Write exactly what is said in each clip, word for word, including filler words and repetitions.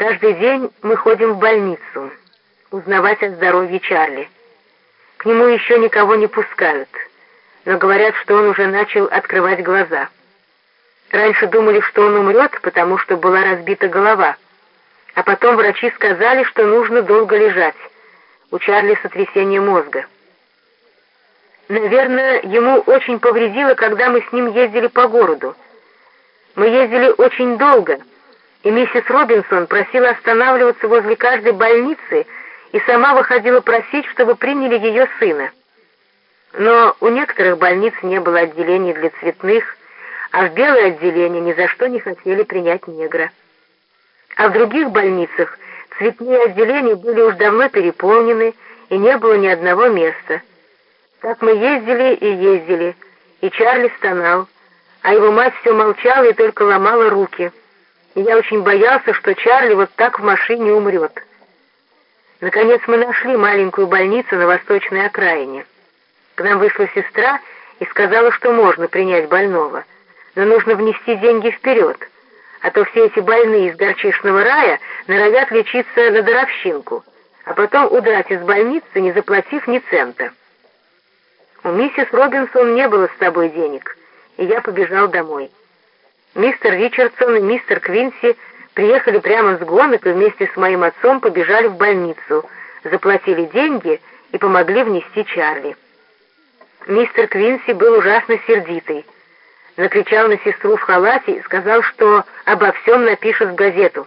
Каждый день мы ходим в больницу, узнавать о здоровье Чарли. К нему еще никого не пускают, но говорят, что он уже начал открывать глаза. Раньше думали, что он умрет, потому что была разбита голова, а потом врачи сказали, что нужно долго лежать. У Чарли сотрясение мозга. Наверное, ему очень повредило, когда мы с ним ездили по городу. Мы ездили очень долго, и миссис Робинсон просила останавливаться возле каждой больницы и сама выходила просить, чтобы приняли ее сына. Но у некоторых больниц не было отделений для цветных, а в белое отделение ни за что не хотели принять негра. А в других больницах цветные отделения были уж давно переполнены, и не было ни одного места. Так мы ездили и ездили, и Чарли стонал, а его мать все молчала и только ломала руки. И я очень боялся, что Чарли вот так в машине умрет. Наконец мы нашли маленькую больницу на восточной окраине. К нам вышла сестра и сказала, что можно принять больного, но нужно внести деньги вперед, а то все эти больные из горчичного рая норовят лечиться на даровщинку, а потом удрать из больницы, не заплатив ни цента. У миссис Робинсон не было с собой денег, и я побежал домой. Мистер Ричардсон и мистер Квинси приехали прямо с гонок и вместе с моим отцом побежали в больницу, заплатили деньги и помогли внести Чарли. Мистер Квинси был ужасно сердитый. Накричал на сестру в халате и сказал, что обо всем напишет в газету.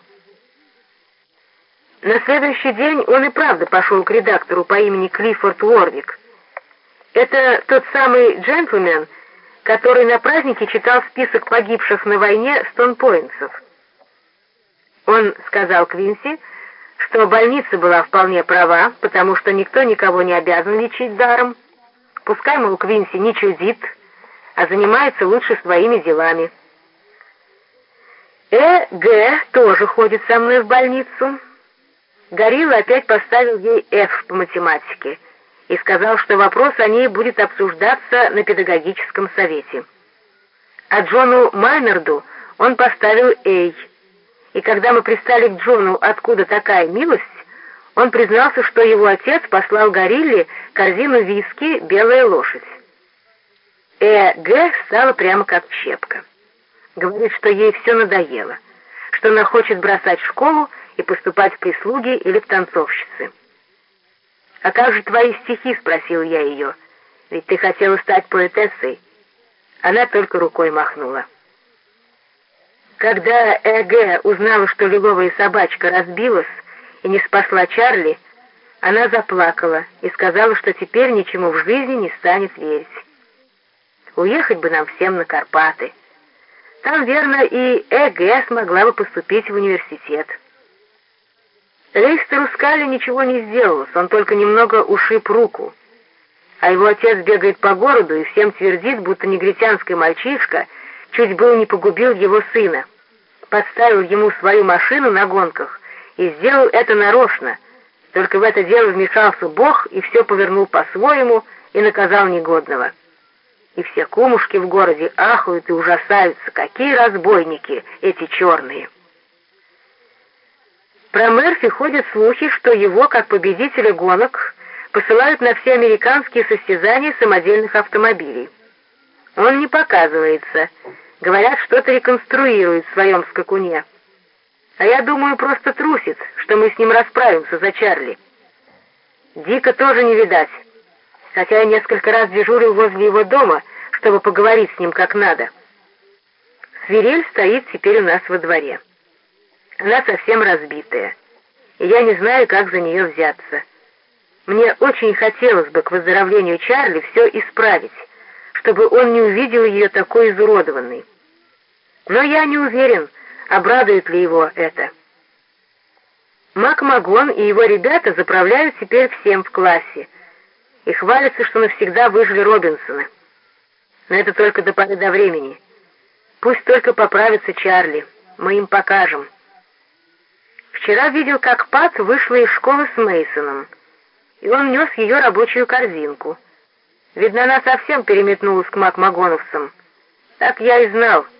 На следующий день он и правда пошел к редактору по имени Клиффорд Уорвик. Это тот самый джентльмен, который на празднике читал список погибших на войне стонпойнтсов. Он сказал Квинси, что больница была вполне права, потому что никто никого не обязан лечить даром. Пускай, мол, Квинси не чудит, а занимается лучше своими делами. Э. Г. тоже ходит со мной в больницу. Горилла опять поставил ей F по математике и сказал, что вопрос о ней будет обсуждаться на педагогическом совете. А Джону Майнарду он поставил A. И когда мы пристали к Джону, откуда такая милость, он признался, что его отец послал Горилле корзину виски «Белая лошадь». Э. Г. стала прямо как щепка. Говорит, что ей все надоело, что она хочет бросать школу и поступать в прислуги или в танцовщицы. «А как же твои стихи?» — спросил я ее. «Ведь ты хотела стать поэтессой». Она только рукой махнула. Когда Э. Г. узнала, что лиловая собачка разбилась и не спасла Чарли, она заплакала и сказала, что теперь ничему в жизни не станет верить. Уехать бы нам всем на Карпаты. Там, верно, и Э. Г. смогла бы поступить в университет. Лейстеру Скалли ничего не сделалось, он только немного ушиб руку. А его отец бегает по городу и всем твердит, будто негритянский мальчишка чуть было не погубил его сына. Подставил ему свою машину на гонках и сделал это нарочно. Только в это дело вмешался Бог и все повернул по-своему и наказал негодного. И все кумушки в городе ахают и ужасаются, какие разбойники эти черные. Про Мерфи ходят слухи, что его, как победителя гонок, посылают на все американские состязания самодельных автомобилей. Он не показывается. Говорят, что-то реконструирует в своем скакуне. А я думаю, просто трусит, что мы с ним расправимся за Чарли. Дика тоже не видать, хотя я несколько раз дежурил возле его дома, чтобы поговорить с ним как надо. Свирель стоит теперь у нас во дворе. Она совсем разбитая, и я не знаю, как за нее взяться. Мне очень хотелось бы к выздоровлению Чарли все исправить, чтобы он не увидел ее такой изуродованной. Но я не уверен, обрадует ли его это. Макмагон и его ребята заправляют теперь всем в классе и хвалятся, что навсегда выжили Робинсона. Но это только до поры до времени. Пусть только поправится Чарли, мы им покажем. Вчера видел, как Пат вышла из школы с Мейсоном, и он нес ее рабочую корзинку. Видно, она совсем переметнулась к Макмагоновцам. Так я и знал.